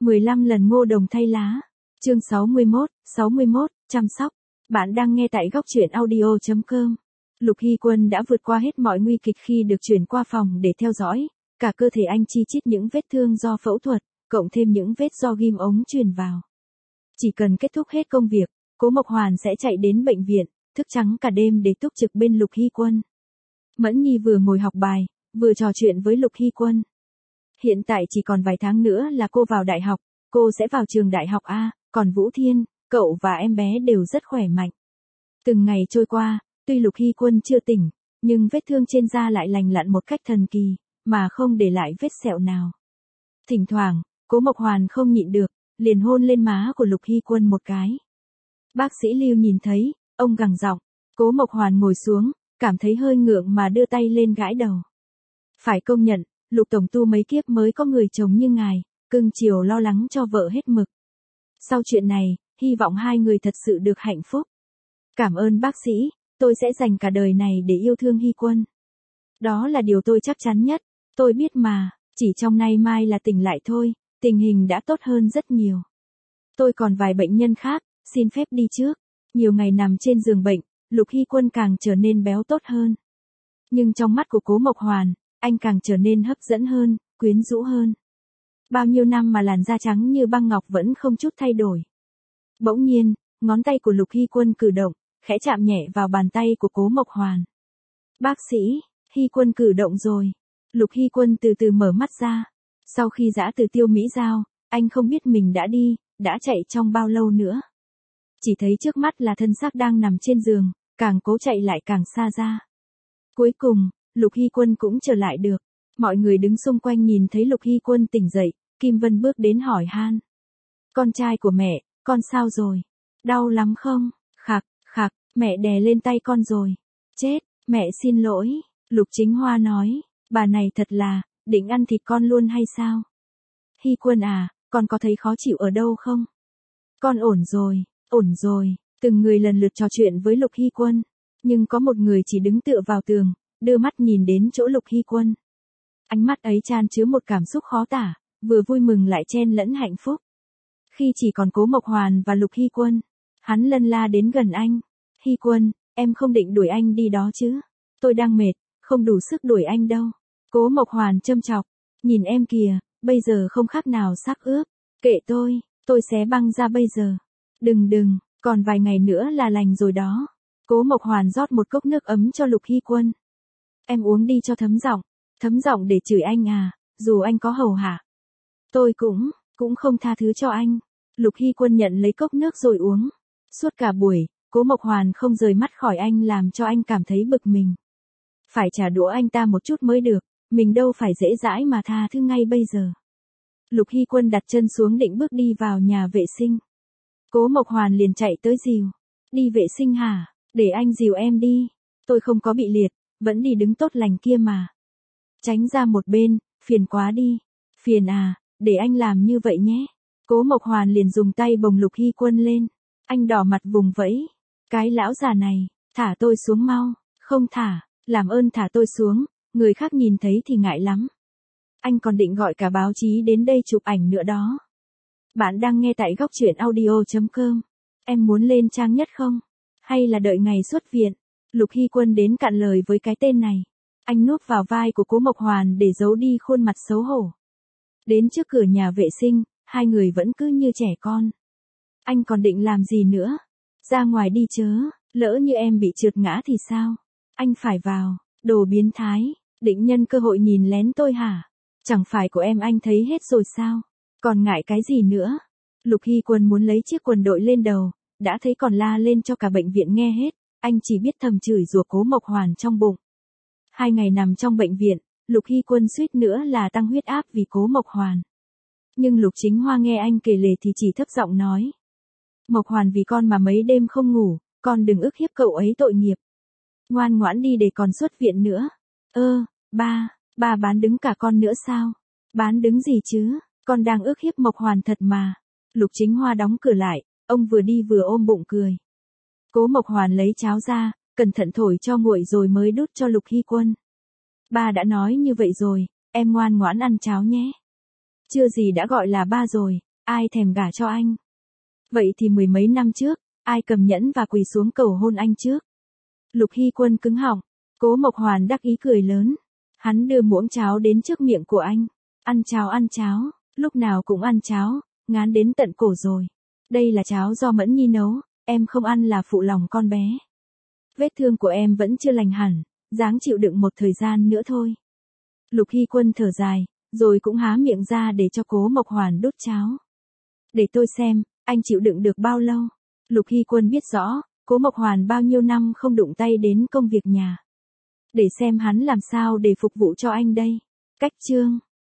15 lần ngô đồng thay lá. Chương 61, chăm sóc. Bạn đang nghe tại góc truyện audio.com. Lục Hy Quân đã vượt qua hết mọi nguy kịch khi được chuyển qua phòng để theo dõi. Cả cơ thể anh chi chít những vết thương do phẫu thuật, cộng thêm những vết do ghim ống truyền vào. Chỉ cần kết thúc hết công việc, Cố Mộc Hoàn sẽ chạy đến bệnh viện, thức trắng cả đêm để túc trực bên Lục Hy Quân. Mẫn Nhi vừa ngồi học bài, vừa trò chuyện với Lục Hy Quân. Hiện tại chỉ còn vài tháng nữa là cô vào đại học, cô sẽ vào trường đại học A, còn Vũ Thiên, cậu và em bé đều rất khỏe mạnh. Từng ngày trôi qua, tuy Lục Hy Quân chưa tỉnh, nhưng vết thương trên da lại lành lặn một cách thần kỳ, mà không để lại vết sẹo nào. Thỉnh thoảng, Cố Mộc Hoàn không nhịn được, liền hôn lên má của Lục Hy Quân một cái. Bác sĩ Lưu nhìn thấy, ông gằn giọng. Cố Mộc Hoàn ngồi xuống, cảm thấy hơi ngượng mà đưa tay lên gãi đầu. Phải công nhận, Lục tổng tu mấy kiếp mới có người chồng như ngài, cưng chiều lo lắng cho vợ hết mực. Sau chuyện này, hy vọng hai người thật sự được hạnh phúc. Cảm ơn bác sĩ, tôi sẽ dành cả đời này để yêu thương Hy Quân. Đó là điều tôi chắc chắn nhất, tôi biết mà, chỉ trong nay mai là tỉnh lại thôi, tình hình đã tốt hơn rất nhiều. Tôi còn vài bệnh nhân khác, xin phép đi trước. Nhiều ngày nằm trên giường bệnh, Lục Hy Quân càng trở nên béo tốt hơn. Nhưng trong mắt của Cố Mộc Hoàn, anh càng trở nên hấp dẫn hơn, quyến rũ hơn. Bao nhiêu năm mà làn da trắng như băng ngọc vẫn không chút thay đổi. Bỗng nhiên, ngón tay của Lục Hy Quân cử động, khẽ chạm nhẹ vào bàn tay của Cố Mộc Hoàn. Bác sĩ, Hy Quân cử động rồi. Lục Hy Quân từ từ mở mắt ra. Sau khi giã từ Tiêu Mỹ Giao, anh không biết mình đã chạy trong bao lâu nữa. Chỉ thấy trước mắt là thân xác đang nằm trên giường, càng cố chạy lại càng xa ra. Cuối cùng, Lục Hy Quân cũng trở lại được. Mọi người đứng xung quanh nhìn thấy Lục Hy Quân tỉnh dậy, Kim Vân bước đến hỏi han. Con trai của mẹ, con sao rồi? Đau lắm không? Khạc, khạc, mẹ đè lên tay con rồi. Chết, mẹ xin lỗi, Lục Chính Hoa nói, bà này thật là, định ăn thịt con luôn hay sao? Hy Quân à, con có thấy khó chịu ở đâu không? Con ổn rồi, từng người lần lượt trò chuyện với Lục Hy Quân. Nhưng có một người chỉ đứng tựa vào tường, đưa mắt nhìn đến chỗ Lục Hy Quân. Ánh mắt ấy chan chứa một cảm xúc khó tả, vừa vui mừng lại chen lẫn hạnh phúc. Khi chỉ còn Cố Mộc Hoàn và Lục Hy Quân, hắn lân la đến gần anh. Hy Quân, em không định đuổi anh đi đó chứ? Tôi đang mệt, không đủ sức đuổi anh đâu. Cố Mộc Hoàn châm chọc, nhìn em kìa, bây giờ không khác nào xác ướp. Kệ tôi xé băng ra bây giờ. Đừng, còn vài ngày nữa là lành rồi đó. Cố Mộc Hoàn rót một cốc nước ấm cho Lục Hy Quân. Em uống đi cho thấm giọng để chửi anh à, dù anh có hầu hạ. Tôi cũng không tha thứ cho anh. Lục Hy Quân nhận lấy cốc nước rồi uống. Suốt cả buổi, Cố Mộc Hoàn không rời mắt khỏi anh làm cho anh cảm thấy bực mình. Phải trả đũa anh ta một chút mới được, mình đâu phải dễ dãi mà tha thứ ngay bây giờ. Lục Hy Quân đặt chân xuống định bước đi vào nhà vệ sinh. Cố Mộc Hoàn liền chạy tới dìu. Đi vệ sinh hả? Để anh dìu em đi. Tôi không có bị liệt, vẫn đi đứng tốt lành kia mà. Tránh ra một bên, phiền quá đi. Phiền à, để anh làm như vậy nhé. Cố Mộc Hoàn liền dùng tay bồng Lục Hy Quân lên. Anh đỏ mặt vùng vẫy. Cái lão già này, thả tôi xuống mau. Không thả, làm ơn thả tôi xuống, người khác nhìn thấy thì ngại lắm. Anh còn định gọi cả báo chí đến đây chụp ảnh nữa đó. Bạn đang nghe tại góc truyện audio.com. Em muốn lên trang nhất không? Hay là đợi ngày xuất viện? Lục Hy Quân đến cạn lời với cái tên này. Anh núp vào vai của Cố Mộc Hoàn để giấu đi khuôn mặt xấu hổ. Đến trước cửa nhà vệ sinh, hai người vẫn cứ như trẻ con. Anh còn định làm gì nữa? Ra ngoài đi chớ, lỡ như em bị trượt ngã thì sao? Anh phải vào, đồ biến thái, định nhân cơ hội nhìn lén tôi hả? Chẳng phải của em anh thấy hết rồi sao? Còn ngại cái gì nữa? Lục Hy Quân muốn lấy chiếc quần đội lên đầu, đã thấy còn la lên cho cả bệnh viện nghe hết, anh chỉ biết thầm chửi rủa Cố Mộc Hoàn trong bụng. 2 ngày nằm trong bệnh viện, Lục Hy Quân suýt nữa là tăng huyết áp vì Cố Mộc Hoàn. Nhưng Lục Chính Hoa nghe anh kể lể thì chỉ thấp giọng nói. Mộc Hoàn vì con mà mấy đêm không ngủ, con đừng ức hiếp cậu ấy tội nghiệp. Ngoan ngoãn đi để còn xuất viện nữa. Ba bán đứng cả con nữa sao? Bán đứng gì chứ, con đang ức hiếp Mộc Hoàn thật mà. Lục Chính Hoa đóng cửa lại, ông vừa đi vừa ôm bụng cười. Cố Mộc Hoàn lấy cháo ra, cẩn thận thổi cho nguội rồi mới đút cho Lục Hy Quân. Ba đã nói như vậy rồi, em ngoan ngoãn ăn cháo nhé. Chưa gì đã gọi là ba rồi, ai thèm gả cho anh. Vậy thì mười mấy năm trước, ai cầm nhẫn và quỳ xuống cầu hôn anh trước? Lục Hy Quân cứng họng, Cố Mộc Hoàn đắc ý cười lớn. Hắn đưa muỗng cháo đến trước miệng của anh. Ăn cháo, lúc nào cũng ăn cháo, ngán đến tận cổ rồi. Đây là cháo do Mẫn Nhi nấu, em không ăn là phụ lòng con bé. Vết thương của em vẫn chưa lành hẳn, ráng chịu đựng một thời gian nữa thôi. Lục Hy Quân thở dài, rồi cũng há miệng ra để cho Cố Mộc Hoàn đút cháo. Để tôi xem, anh chịu đựng được bao lâu? Lục Hy Quân biết rõ, Cố Mộc Hoàn bao nhiêu năm không đụng tay đến công việc nhà. Để xem hắn làm sao để phục vụ cho anh đây. Cách chương